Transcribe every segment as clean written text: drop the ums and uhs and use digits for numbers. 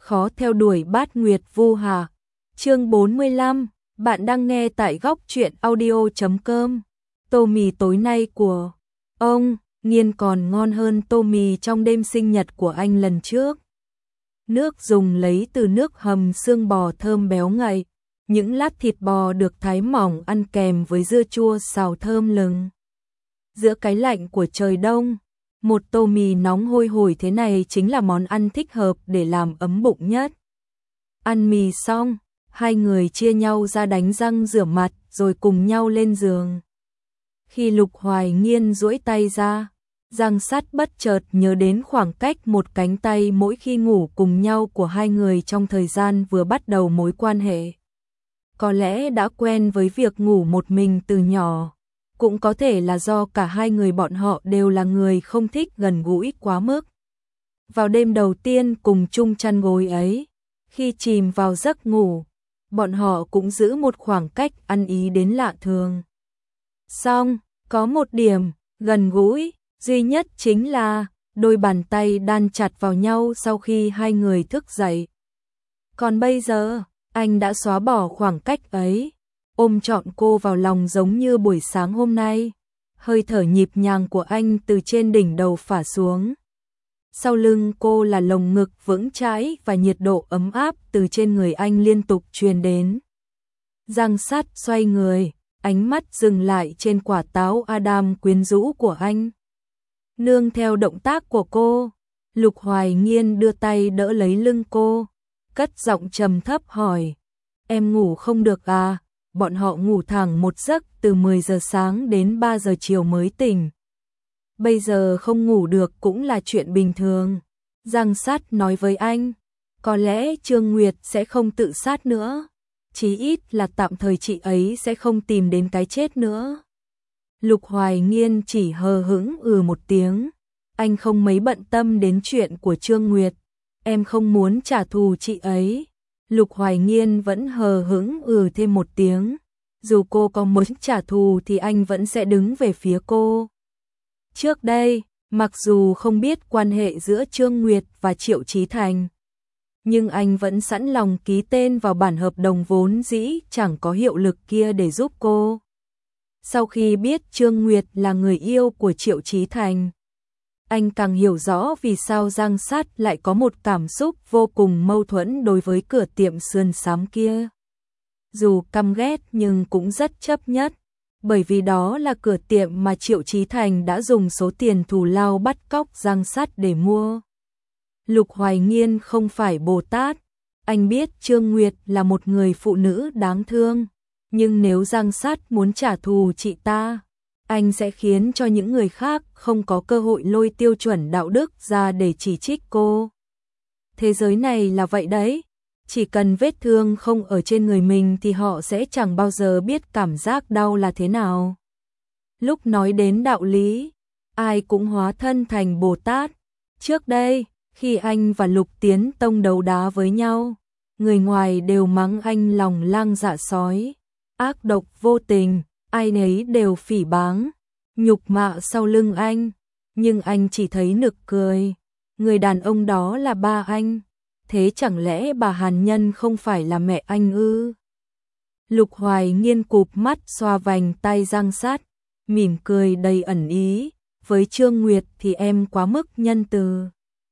khó theo đuổi Bát Nguyệt Vu Hà. Chương 45, bạn đang nghe tại góc truyện audio.com. Tô mì tối nay của ông Nghiên còn ngon hơn tô mì trong đêm sinh nhật của anh lần trước. Nước dùng lấy từ nước hầm xương bò thơm béo ngậy, những lát thịt bò được thái mỏng ăn kèm với dưa chua xào thơm lừng. Giữa cái lạnh của trời đông, một tô mì nóng hôi hổi thế này chính là món ăn thích hợp để làm ấm bụng nhất. Ăn mì xong, hai người chia nhau ra đánh răng rửa mặt rồi cùng nhau lên giường. Khi Lục Hoài Nghiên duỗi tay ra, Giang Sắt bất chợt nhớ đến khoảng cách một cánh tay mỗi khi ngủ cùng nhau của hai người trong thời gian vừa bắt đầu mối quan hệ. Có lẽ đã quen với việc ngủ một mình từ nhỏ, cũng có thể là do cả hai người bọn họ đều là người không thích gần gũi quá mức. Vào đêm đầu tiên cùng chung chăn gối ấy, khi chìm vào giấc ngủ, bọn họ cũng giữ một khoảng cách ăn ý đến lạ thường. Song, có một điểm gần gũi duy nhất chính là đôi bàn tay đan chặt vào nhau sau khi hai người thức dậy. Còn bây giờ, anh đã xóa bỏ khoảng cách ấy, ôm trọn cô vào lòng giống như buổi sáng hôm nay. Hơi thở nhịp nhàng của anh từ trên đỉnh đầu phả xuống. Sau lưng cô là lồng ngực vững chãi và nhiệt độ ấm áp từ trên người anh liên tục truyền đến. Giang Sắt xoay người, ánh mắt dừng lại trên quả táo Adam quyến rũ của anh. Nương theo động tác của cô, Lục Hoài Nghiên đưa tay đỡ lấy lưng cô, cất giọng trầm thấp hỏi, em ngủ không được à? Bọn họ ngủ thẳng một giấc từ 10 giờ sáng đến 3 giờ chiều mới tỉnh. Bây giờ không ngủ được cũng là chuyện bình thường. Giang Sắt nói với anh, có lẽ Trương Nguyệt sẽ không tự sát nữa, chí ít là tạm thời chị ấy sẽ không tìm đến cái chết nữa. Lục Hoài Nghiên chỉ hờ hững một tiếng, anh không mấy bận tâm đến chuyện của Trương Nguyệt, em không muốn trả thù chị ấy. Lục Hoài Nghiên vẫn hờ hững thêm một tiếng, dù cô có muốn trả thù thì anh vẫn sẽ đứng về phía cô. Trước đây, mặc dù không biết quan hệ giữa Trương Nguyệt và Triệu Chí Thành, nhưng anh vẫn sẵn lòng ký tên vào bản hợp đồng vốn dĩ chẳng có hiệu lực kia để giúp cô. Sau khi biết Trương Nguyệt là người yêu của Triệu Chí Thành, anh càng hiểu rõ vì sao Giang Sắt lại có một cảm xúc vô cùng mâu thuẫn đối với cửa tiệm sườn xám kia. Dù căm ghét nhưng cũng rất chấp nhất, bởi vì đó là cửa tiệm mà Triệu Chí Thành đã dùng số tiền thù lao bắt cóc Giang Sắt để mua. Lục Hoài Nghiên không phải Bồ Tát, anh biết Trương Nguyệt là một người phụ nữ đáng thương, nhưng nếu Giang Sắt muốn trả thù chị ta, anh sẽ khiến cho những người khác không có cơ hội lôi tiêu chuẩn đạo đức ra để chỉ trích cô. Thế giới này là vậy đấy, chỉ cần vết thương không ở trên người mình thì họ sẽ chẳng bao giờ biết cảm giác đau là thế nào. Lúc nói đến đạo lý, ai cũng hóa thân thành Bồ Tát. Trước đây, khi anh và Lục Tiến Tông đấu đá với nhau, người ngoài đều mắng anh lòng lang dạ sói, ác độc vô tình, ai nấy đều phỉ báng, nhục mạ sau lưng anh, nhưng anh chỉ thấy nực cười. Người đàn ông đó là ba anh, thế chẳng lẽ bà Hàn Nhân không phải là mẹ anh ư? Lục Hoài Nghiên cụp mắt xoa vành tay Giang Sắt, mỉm cười đầy ẩn ý, với Trương Nguyệt thì em quá mức nhân từ,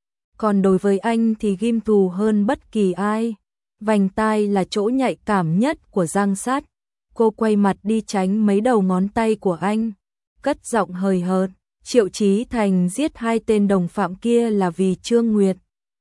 còn đối với anh thì ghim thù hơn bất kỳ ai. Vành tai là chỗ nhạy cảm nhất của Giang Sắt. Cô quay mặt đi tránh mấy đầu ngón tay của anh, cất giọng hời hợt, Triệu Chí Thành giết hai tên đồng phạm kia là vì Trương Nguyệt.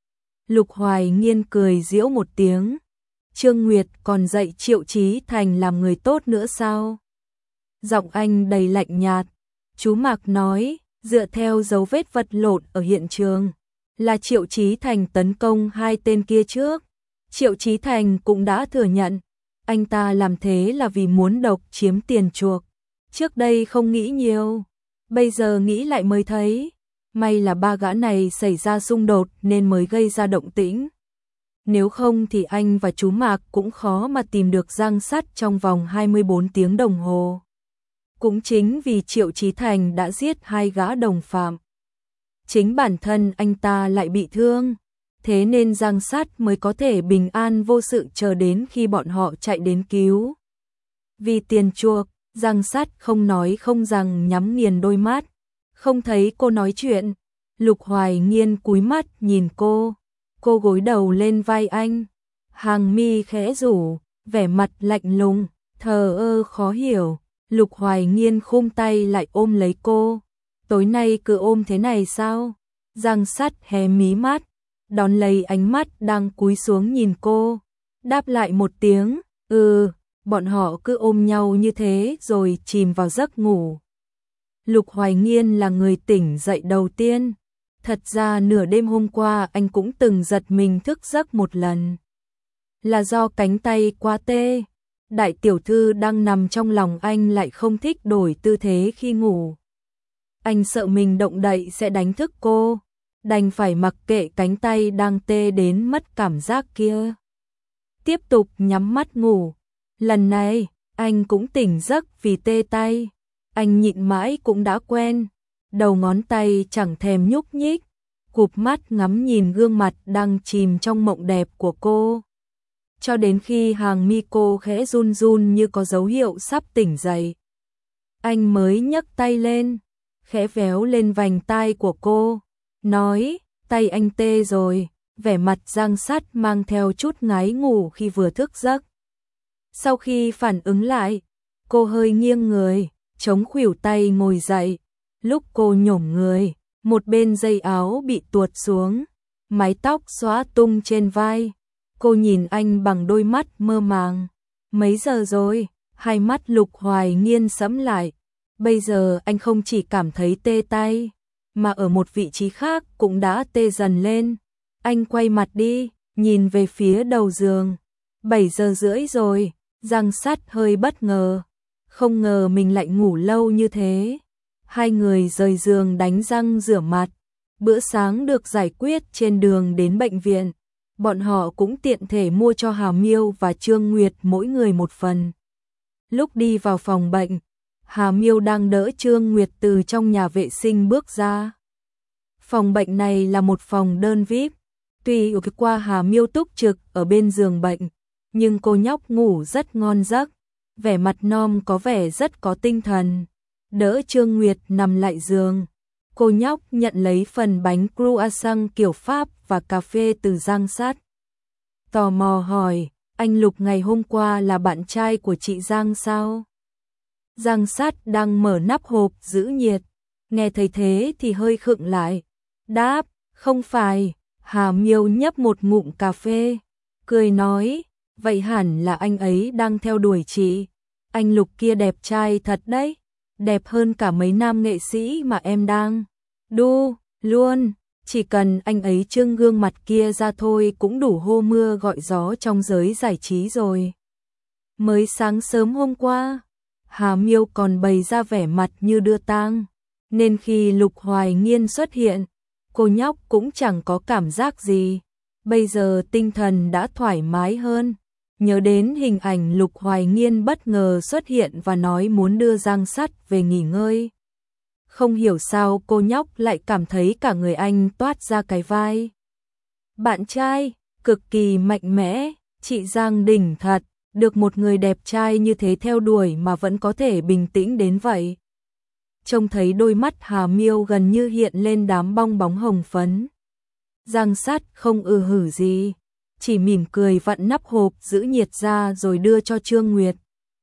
Lục Hoài Nghiên cười giễu một tiếng, Trương Nguyệt còn dạy Triệu Chí Thành làm người tốt nữa sao? Giọng anh đầy lạnh nhạt. Chú Mạc nói, dựa theo dấu vết vật lộn ở hiện trường, là Triệu Chí Thành tấn công hai tên kia trước. Triệu Chí Thành cũng đã thừa nhận, anh ta làm thế là vì muốn độc chiếm tiền chuộc. Trước đây không nghĩ nhiều, bây giờ nghĩ lại mới thấy, may là ba gã này xảy ra xung đột nên mới gây ra động tĩnh. Nếu không thì anh và chú Mạc cũng khó mà tìm được Giang Sắt trong vòng 24 tiếng đồng hồ. Cũng chính vì Triệu Chí Thành đã giết hai gã đồng phạm, chính bản thân anh ta lại bị thương, thế nên Giang Sát mới có thể bình an vô sự chờ đến khi bọn họ chạy đến cứu. Vì tiền chuộc, Giang Sát không nói không rằng nhắm nghiền đôi mắt, không thấy cô nói chuyện. Lục Hoài Nghiên cúi mắt nhìn cô gối đầu lên vai anh, hàng mi khẽ rủ, vẻ mặt lạnh lùng, thờ ơ khó hiểu. Lục Hoài Nghiên khum tay lại ôm lấy cô. Tối nay cứ ôm thế này sao? Giang Sát hé mí mắt, đón lấy ánh mắt đang cúi xuống nhìn cô, đáp lại một tiếng, bọn họ cứ ôm nhau như thế rồi chìm vào giấc ngủ. Lục Hoài Nghiên là người tỉnh dậy đầu tiên. Thật ra nửa đêm hôm qua anh cũng từng giật mình thức giấc một lần. Là do cánh tay quá tê. Đại tiểu thư đang nằm trong lòng anh lại không thích đổi tư thế khi ngủ. Anh sợ mình động đậy sẽ đánh thức cô, đành phải mặc kệ cánh tay đang tê đến mất cảm giác kia. Tiếp tục nhắm mắt ngủ. Lần này, anh cũng tỉnh giấc vì tê tay. Anh nhịn mãi cũng đã quen. Đầu ngón tay chẳng thèm nhúc nhích, cụp mắt ngắm nhìn gương mặt đang chìm trong mộng đẹp của cô. Cho đến khi hàng mi cô khẽ run run như có dấu hiệu sắp tỉnh dậy. Anh mới nhấc tay lên, khẽ véo lên vành tai của cô, nói, tay anh tê rồi, vẻ mặt Giang Sát mang theo chút ngái ngủ khi vừa thức giấc. Sau khi phản ứng lại, cô hơi nghiêng người, chống khuỷu tay ngồi dậy. Lúc cô nhổm người, một bên dây áo bị tuột xuống, mái tóc xõa tung trên vai. Cô nhìn anh bằng đôi mắt mơ màng. Mấy giờ rồi? Hai mắt Lục Hoài Nghiên sẫm lại. Bây giờ anh không chỉ cảm thấy tê tay, mà ở một vị trí khác cũng đã tê dần lên. Anh quay mặt đi, nhìn về phía đầu giường. 7 giờ rưỡi rồi. Giang Sát hơi bất ngờ, không ngờ mình lại ngủ lâu như thế. Hai người rời giường đánh răng rửa mặt. Bữa sáng được giải quyết trên đường đến bệnh viện. Bọn họ cũng tiện thể mua cho Hà Miêu và Trương Nguyệt mỗi người một phần. Lúc đi vào phòng bệnh, Hà Miêu đang đỡ Trương Nguyệt từ trong nhà vệ sinh bước ra. Phòng bệnh này là một phòng đơn VIP. Tuy qua Hà Miêu túc trực ở bên giường bệnh, nhưng cô nhóc ngủ rất ngon giấc, vẻ mặt non có vẻ rất có tinh thần. Đỡ Trương Nguyệt nằm lại giường, cô nhóc nhận lấy phần bánh croissant kiểu Pháp và cà phê từ Giang Sát. Tò mò hỏi, anh Lục ngày hôm qua là bạn trai của chị Giang sao? Giang Sát đang mở nắp hộp giữ nhiệt, nghe thấy thế thì hơi khựng lại. Đáp, không phải. Hà Miêu nhấp một ngụm cà phê, cười nói, vậy hẳn là anh ấy đang theo đuổi chị. Anh Lục kia đẹp trai thật đấy, đẹp hơn cả mấy nam nghệ sĩ mà em đang đu luôn. Chỉ cần anh ấy trưng gương mặt kia ra thôi cũng đủ hô mưa gọi gió trong giới giải trí rồi. Mới sáng sớm hôm qua, Hà Miêu còn bày ra vẻ mặt như đưa tang, nên khi Lục Hoài Nghiên xuất hiện, cô nhóc cũng chẳng có cảm giác gì. Bây giờ tinh thần đã thoải mái hơn, nhớ đến hình ảnh Lục Hoài Nghiên bất ngờ xuất hiện và nói muốn đưa Giang Sát về nghỉ ngơi. Không hiểu sao cô nhóc lại cảm thấy cả người anh toát ra cái vai bạn trai, cực kỳ mạnh mẽ. Chị Giang đỉnh thật, được một người đẹp trai như thế theo đuổi mà vẫn có thể bình tĩnh đến vậy. Trông thấy đôi mắt Hà Miêu gần như hiện lên đám bong bóng hồng phấn. Giang Sát không hử gì, chỉ mỉm cười vặn nắp hộp giữ nhiệt ra rồi đưa cho Trương Nguyệt.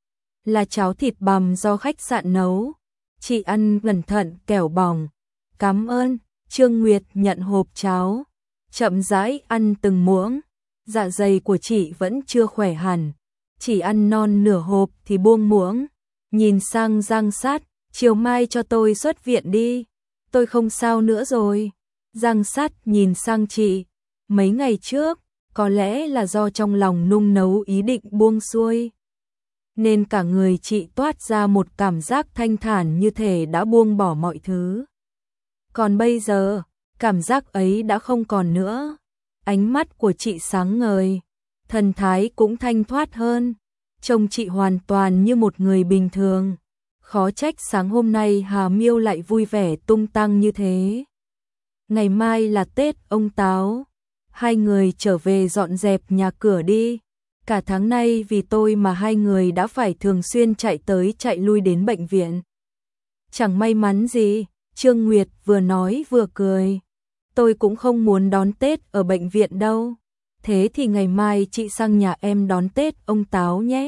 Là cháo thịt bằm do khách sạn nấu, chị ăn cẩn thận kẻo bỏng. Cảm ơn. Trương Nguyệt nhận hộp cháo, chậm rãi ăn từng muỗng. Dạ dày của chị vẫn chưa khỏe hẳn, chỉ ăn non nửa hộp thì buông muỗng. Nhìn sang Giang Sát, chiều mai cho tôi xuất viện đi, tôi không sao nữa rồi. Giang Sát nhìn sang chị, mấy ngày trước, có lẽ là do trong lòng nung nấu ý định buông xuôi, nên cả người chị toát ra một cảm giác thanh thản như thể đã buông bỏ mọi thứ. Còn bây giờ, cảm giác ấy đã không còn nữa. Ánh mắt của chị sáng ngời, thần thái cũng thanh thoát hơn, trông chị hoàn toàn như một người bình thường. Khó trách sáng hôm nay Hà Miêu lại vui vẻ tung tăng như thế. Ngày mai là Tết ông Táo. hai người trở về dọn dẹp nhà cửa đi. Cả tháng nay vì tôi mà hai người đã phải thường xuyên chạy tới chạy lui đến bệnh viện. Chẳng may mắn gì, Trương Nguyệt vừa nói vừa cười. Tôi cũng không muốn đón Tết ở bệnh viện đâu. Thế thì ngày mai chị sang nhà em đón Tết ông Táo nhé.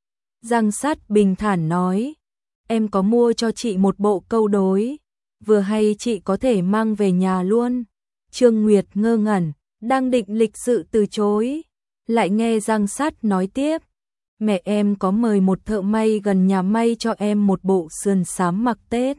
Giang Sát bình thản nói. Em có mua cho chị một bộ câu đối. Vừa hay chị có thể mang về nhà luôn. Trương Nguyệt ngơ ngẩn, đang định lịch sự từ chối. Lại nghe Giang Sát nói tiếp. Mẹ em có mời một thợ may gần nhà may cho em một bộ sườn xám mặc Tết.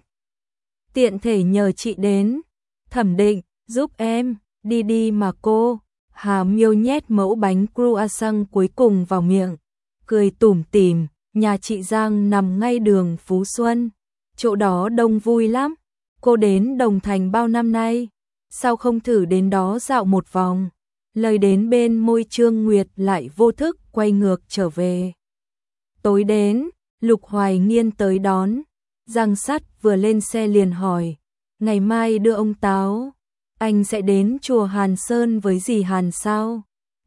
Tiện thể nhờ chị đến thẩm định giúp em. Đi đi mà cô. Hà Miêu nhét mẫu bánh croissant cuối cùng vào miệng, cười tủm tỉm. Nhà chị Giang nằm ngay đường Phú Xuân, chỗ đó đông vui lắm. Cô đến Đồng Thành bao năm nay, sao không thử đến đó dạo một vòng? Lời đến bên môi Trương Nguyệt lại vô thức quay ngược trở về. Tối đến, Lục Hoài Nghiên tới đón. Giang Sắt vừa lên xe liền hỏi, ngày mai đưa ông Táo, anh sẽ đến chùa Hàn Sơn với dì Hàn sao?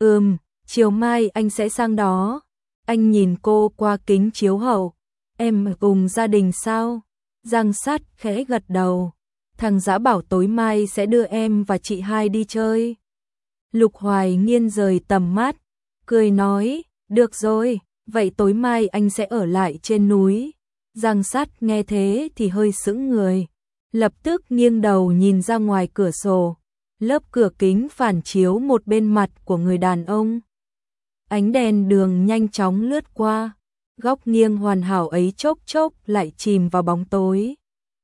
Chiều mai anh sẽ sang đó. Anh nhìn cô qua kính chiếu hậu. Em cùng gia đình sao? Giang Sát khẽ gật đầu. Thằng Dã bảo tối mai sẽ đưa em và chị hai đi chơi. Lục Hoài Nghiên rời tầm mắt, cười nói, được rồi, vậy tối mai anh sẽ ở lại trên núi. Giang Sát nghe thế thì hơi sững người, lập tức nghiêng đầu nhìn ra ngoài cửa sổ. Lớp cửa kính phản chiếu một bên mặt của người đàn ông. Ánh đèn đường nhanh chóng lướt qua, góc nghiêng hoàn hảo ấy chốc chốc lại chìm vào bóng tối.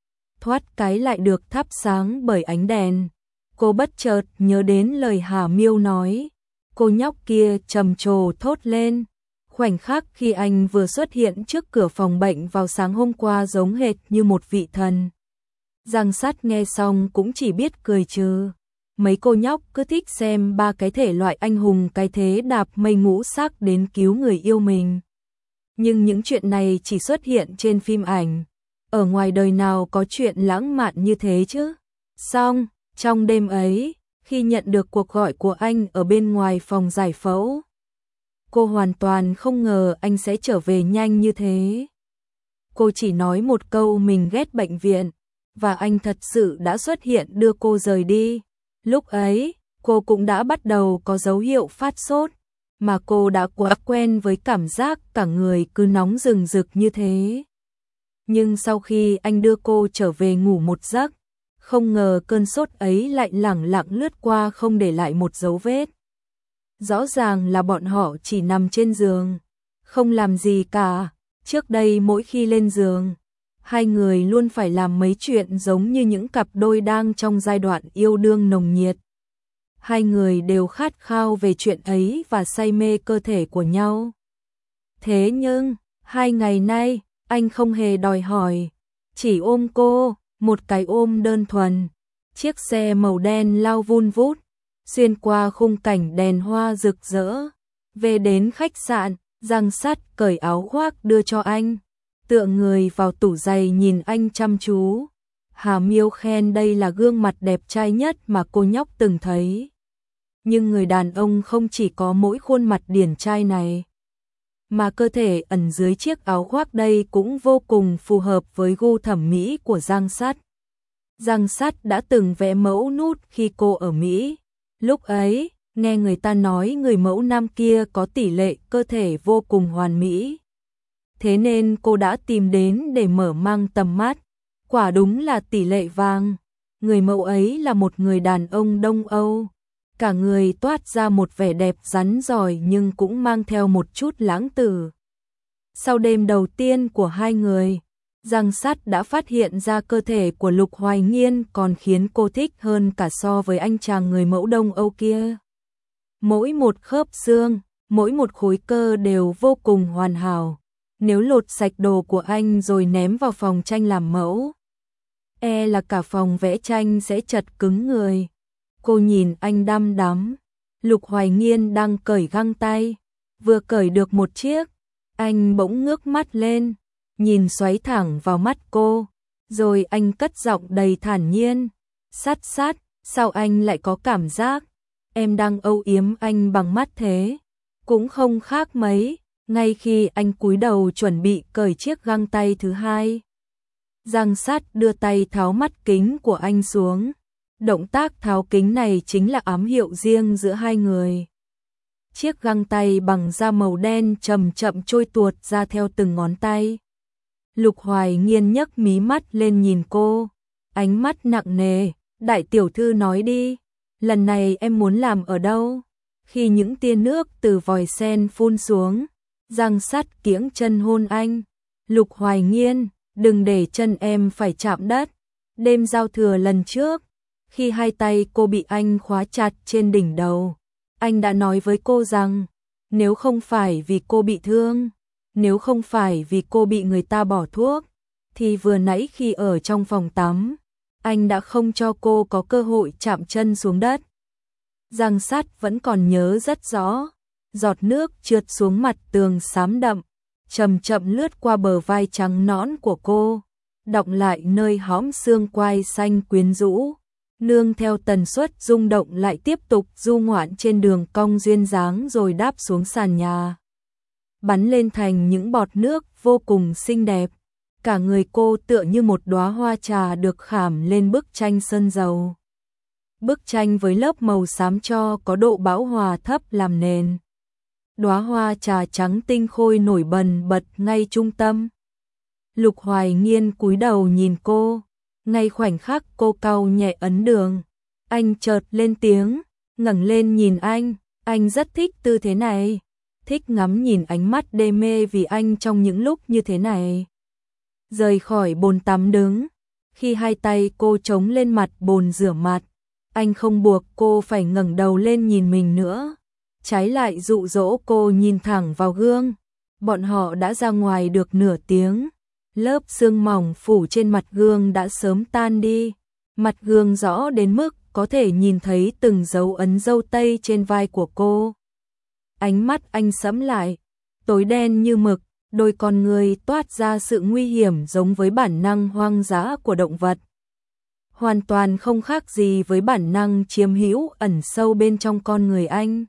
Thoát cái lại được thắp sáng bởi ánh đèn. Cô bất chợt nhớ đến lời Hà Miêu nói. Cô nhóc kia trầm trồ thốt lên. Khoảnh khắc khi anh vừa xuất hiện trước cửa phòng bệnh vào sáng hôm qua giống hệt như một vị thần. Giang Sát nghe xong cũng chỉ biết cười trừ. Mấy cô nhóc cứ thích xem ba cái thể loại anh hùng cái thế đạp mây ngũ sắc đến cứu người yêu mình. Nhưng những chuyện này chỉ xuất hiện trên phim ảnh. Ở ngoài đời nào có chuyện lãng mạn như thế chứ? Xong, trong đêm ấy, khi nhận được cuộc gọi của anh ở bên ngoài phòng giải phẫu, cô hoàn toàn không ngờ anh sẽ trở về nhanh như thế. Cô chỉ nói một câu mình ghét bệnh viện, và anh thật sự đã xuất hiện đưa cô rời đi. Lúc ấy, cô cũng đã bắt đầu có dấu hiệu phát sốt, mà cô đã quá quen với cảm giác cả người cứ nóng rừng rực như thế. Nhưng sau khi anh đưa cô trở về ngủ một giấc, không ngờ cơn sốt ấy lại lẳng lặng lướt qua không để lại một dấu vết. Rõ ràng là bọn họ chỉ nằm trên giường, không làm gì cả. Trước đây mỗi khi lên giường, hai người luôn phải làm mấy chuyện giống như những cặp đôi đang trong giai đoạn yêu đương nồng nhiệt. Hai người đều khát khao về chuyện ấy và say mê cơ thể của nhau. Thế nhưng, 2 ngày nay, anh không hề đòi hỏi, chỉ ôm cô, một cái ôm đơn thuần. Chiếc xe màu đen lao vun vút, xuyên qua khung cảnh đèn hoa rực rỡ. Về đến khách sạn, Giang Sát cởi áo khoác đưa cho anh, tựa người vào tủ giày nhìn anh chăm chú. Hà Miêu khen đây là gương mặt đẹp trai nhất mà cô nhóc từng thấy. Nhưng người đàn ông không chỉ có mỗi khuôn mặt điển trai này, mà cơ thể ẩn dưới chiếc áo khoác đây cũng vô cùng phù hợp với gu thẩm mỹ của Giang Sát. Giang Sát đã từng vẽ mẫu nút khi cô ở Mỹ. Lúc ấy, nghe người ta nói người mẫu nam kia có tỷ lệ cơ thể vô cùng hoàn mỹ. Thế nên cô đã tìm đến để mở mang tầm mắt. Quả đúng là tỷ lệ vàng. Người mẫu ấy là một người đàn ông Đông Âu. Cả người toát ra một vẻ đẹp rắn rỏi nhưng cũng mang theo một chút lãng tử. Sau đêm đầu tiên của hai người, Giang Sát đã phát hiện ra cơ thể của Lục Hoài Nghiên còn khiến cô thích hơn cả so với anh chàng người mẫu Đông Âu kia. Mỗi một khớp xương, mỗi một khối cơ đều vô cùng hoàn hảo. Nếu lột sạch đồ của anh rồi ném vào phòng tranh làm mẫu, là cả phòng vẽ tranh sẽ chật cứng người. Cô nhìn anh đăm đắm. Lục Hoài Nghiên đang cởi găng tay, vừa cởi được một chiếc, anh bỗng ngước mắt lên, nhìn xoáy thẳng vào mắt cô, rồi anh cất giọng đầy thản nhiên, Sát Sát, sao anh lại có cảm giác em đang âu yếm anh bằng mắt thế. Cũng không khác mấy, ngay khi anh cúi đầu chuẩn bị cởi chiếc găng tay thứ hai. Giang Sát đưa tay tháo mắt kính của anh xuống. Động tác tháo kính này chính là ám hiệu riêng giữa hai người. Chiếc găng tay bằng da màu đen chậm chậm trôi tuột ra theo từng ngón tay. Lục Hoài Nghiên nhấc mí mắt lên nhìn cô, ánh mắt nặng nề. Đại tiểu thư nói đi, lần này em muốn làm ở đâu? Khi những tia nước từ vòi sen phun xuống, Giang Sát kiễng chân hôn anh. Lục Hoài Nghiên, đừng để chân em phải chạm đất. Đêm giao thừa lần trước, khi hai tay cô bị anh khóa chặt trên đỉnh đầu, anh đã nói với cô rằng, nếu không phải vì cô bị thương, nếu không phải vì cô bị người ta bỏ thuốc, thì vừa nãy khi ở trong phòng tắm, anh đã không cho cô có cơ hội chạm chân xuống đất. Giang Sát vẫn còn nhớ rất rõ, giọt nước trượt xuống mặt tường xám đậm, chậm chậm lướt qua bờ vai trắng nõn của cô, đọng lại nơi hõm xương quai xanh quyến rũ, nương theo tần suất rung động lại tiếp tục du ngoạn trên đường cong duyên dáng rồi đáp xuống sàn nhà. Bắn lên thành những bọt nước vô cùng xinh đẹp, cả người cô tựa như một đóa hoa trà được khảm lên bức tranh sơn dầu. Bức tranh với lớp màu xám cho có độ bão hòa thấp làm nền. Đóa hoa trà trắng tinh khôi nổi bật ngay trung tâm. Lục Hoài Nghiên cúi đầu nhìn cô, ngay khoảnh khắc cô cau nhẹ ấn đường, anh chợt lên tiếng, ngẩng lên nhìn anh rất thích tư thế này, thích ngắm nhìn ánh mắt đê mê vì anh trong những lúc như thế này. Rời khỏi bồn tắm đứng, khi hai tay cô chống lên mặt bồn rửa mặt, anh không buộc cô phải ngẩng đầu lên nhìn mình nữa, trái lại dụ dỗ cô nhìn thẳng vào gương. Bọn họ đã ra ngoài được nửa tiếng, lớp sương mỏng phủ trên mặt gương đã sớm tan đi, mặt gương rõ đến mức có thể nhìn thấy từng dấu ấn râu tây trên vai của cô. Ánh mắt anh sẫm lại, tối đen như mực, đôi con người toát ra sự nguy hiểm giống với bản năng hoang dã của động vật. Hoàn toàn không khác gì với bản năng chiếm hữu ẩn sâu bên trong con người anh.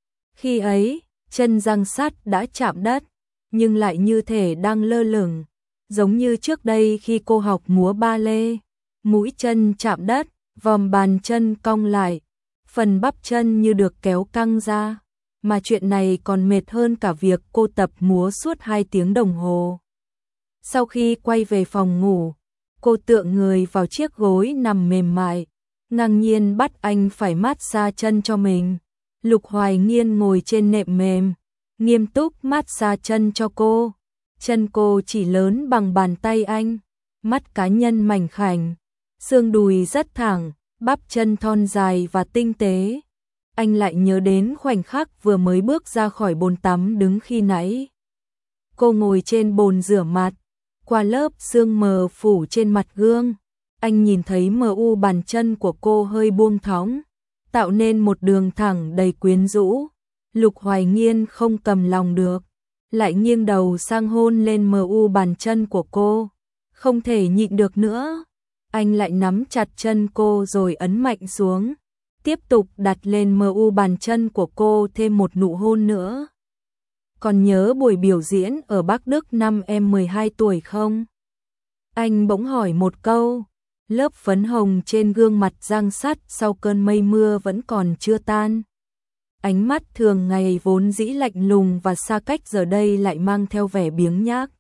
Khi ấy, chân Giang Sát đã chạm đất, nhưng lại như thể đang lơ lửng, giống như trước đây khi cô học múa ba lê. Mũi chân chạm đất, vòm bàn chân cong lại, phần bắp chân như được kéo căng ra. Mà chuyện này còn mệt hơn cả việc cô tập múa suốt 2 tiếng đồng hồ. Sau khi quay về phòng ngủ, cô tựa người vào chiếc gối nằm mềm mại, ngang nhiên bắt anh phải massage chân cho mình. Lục Hoài Nghiên ngồi trên nệm mềm, nghiêm túc massage chân cho cô. Chân cô chỉ lớn bằng bàn tay anh, mắt cá nhân mảnh khảnh, xương đùi rất thẳng, bắp chân thon dài và tinh tế. Anh lại nhớ đến khoảnh khắc vừa mới bước ra khỏi bồn tắm đứng khi nãy. Cô ngồi trên bồn rửa mặt, qua lớp sương mờ phủ trên mặt gương, anh nhìn thấy mờ u bàn chân của cô hơi buông thõng, tạo nên một đường thẳng đầy quyến rũ. Lục Hoài Nghiên không cầm lòng được, lại nghiêng đầu sang hôn lên mờ u bàn chân của cô, không thể nhịn được nữa. Anh lại nắm chặt chân cô rồi ấn mạnh xuống, tiếp tục đặt lên mờ u bàn chân của cô thêm một nụ hôn nữa. Còn nhớ buổi biểu diễn ở Bắc Đức năm em 12 tuổi không? Anh bỗng hỏi một câu, lớp phấn hồng trên gương mặt Giang Sát sau cơn mây mưa vẫn còn chưa tan. Ánh mắt thường ngày vốn dĩ lạnh lùng và xa cách giờ đây lại mang theo vẻ biếng nhác.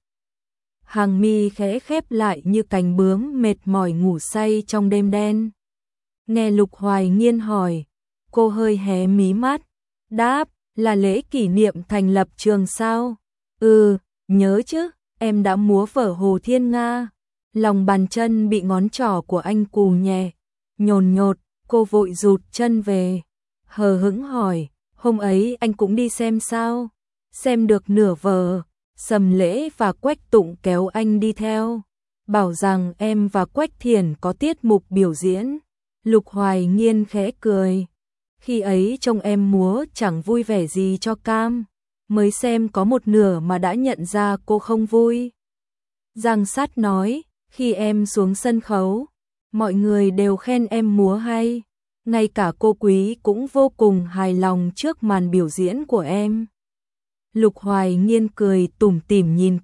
Hàng mi khẽ khép lại như cánh bướm mệt mỏi ngủ say trong đêm đen. Nghe Lục Hoài Nghiên hỏi, cô hơi hé mí mắt, đáp, là lễ kỷ niệm thành lập trường sao? Ừ, nhớ chứ, em đã múa vở Hồ Thiên Nga. Lòng bàn chân bị ngón trỏ của anh cù nhẹ, nhồn nhột, cô vội rụt chân về, hờ hững hỏi, hôm ấy anh cũng đi xem sao? Xem được nửa vở, Sầm Lễ và Quách Tụng kéo anh đi theo, bảo rằng em và Quách Thiển có tiết mục biểu diễn. Lục Hoài Nghiên khẽ cười, khi ấy trông em múa chẳng vui vẻ gì cho cam, mới xem có một nửa mà đã nhận ra cô không vui. Giang Sát nói, khi em xuống sân khấu, mọi người đều khen em múa hay, ngay cả cô Quý cũng vô cùng hài lòng trước màn biểu diễn của em. Lục Hoài Nghiên cười tủm tỉm nhìn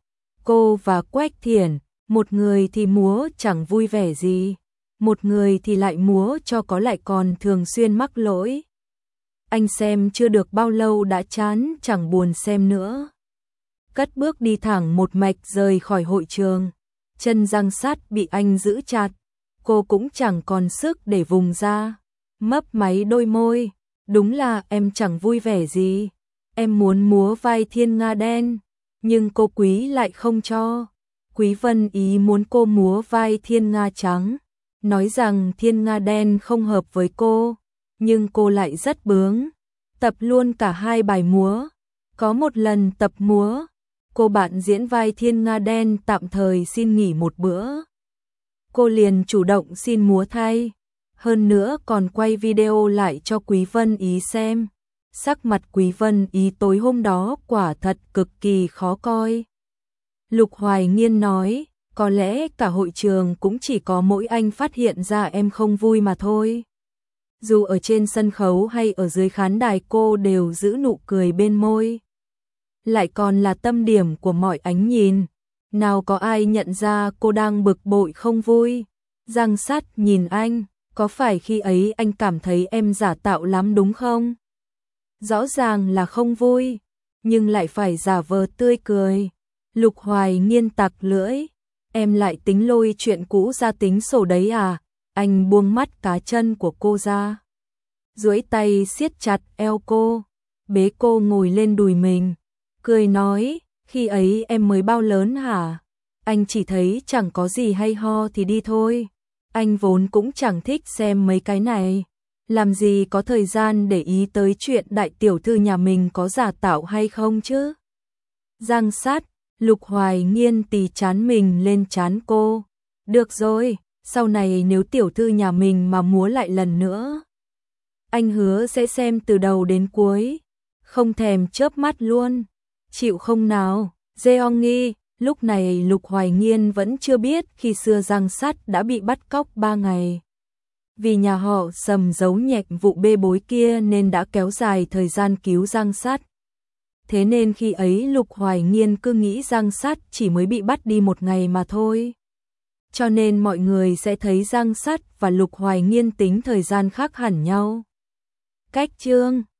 cô và Quách Thiển, một người thì múa chẳng vui vẻ gì, một người thì lại múa cho có lại còn thường xuyên mắc lỗi. Anh xem chưa được bao lâu đã chán chẳng buồn xem nữa. Cất bước đi thẳng một mạch rời khỏi hội trường, chân Giang Sát bị anh giữ chặt, cô cũng chẳng còn sức để vùng ra, mấp máy đôi môi, đúng là em chẳng vui vẻ gì, em muốn múa vai Thiên Nga đen, nhưng cô Quý lại không cho. Quý Vân Ý muốn cô múa vai Thiên Nga trắng, nói rằng Thiên Nga đen không hợp với cô, nhưng cô lại rất bướng, tập luôn cả hai bài múa. Có một lần tập múa, cô bạn diễn vai Thiên Nga đen tạm thời xin nghỉ một bữa. Cô liền chủ động xin múa thay, hơn nữa còn quay video lại cho Quý Vân Ý xem. Sắc mặt Quý Vân Ý tối hôm đó quả thật cực kỳ khó coi. Lục Hoài Nghiên nói, có lẽ cả hội trường cũng chỉ có mỗi anh phát hiện ra em không vui mà thôi. Dù ở trên sân khấu hay ở dưới khán đài cô đều giữ nụ cười bên môi. Lại còn là tâm điểm của mọi ánh nhìn. Nào có ai nhận ra cô đang bực bội không vui. Giang Sát nhìn anh, có phải khi ấy anh cảm thấy em giả tạo lắm đúng không? Rõ ràng là không vui, nhưng lại phải giả vờ tươi cười. Lục Hoài Nghiên tặc lưỡi, em lại tính lôi chuyện cũ ra tính sổ đấy à? Anh buông mắt cá chân của cô ra, duỗi tay siết chặt eo cô, bế cô ngồi lên đùi mình, cười nói, khi ấy em mới bao lớn hả? Anh chỉ thấy chẳng có gì hay ho thì đi thôi. Anh vốn cũng chẳng thích xem mấy cái này, làm gì có thời gian để ý tới chuyện đại tiểu thư nhà mình có giả tạo hay không chứ. Giang Sát, Lục Hoài Nghiên tì trán mình lên trán cô. Được rồi, sau này nếu tiểu thư nhà mình mà múa lại lần nữa, anh hứa sẽ xem từ đầu đến cuối, không thèm chớp mắt luôn. Chịu không nào? Jeonggi. Lúc này Lục Hoài Nghiên vẫn chưa biết khi xưa Giang Sát đã bị bắt cóc 3 ngày. Vì nhà họ Sầm giấu nhẹm vụ bê bối kia nên đã kéo dài thời gian cứu Giang Sát. Thế nên khi ấy Lục Hoài Nghiên cứ nghĩ Giang Sát chỉ mới bị bắt đi một ngày mà thôi. Cho nên mọi người sẽ thấy Giang Sát và Lục Hoài Nghiên tính thời gian khác hẳn nhau. Cách chương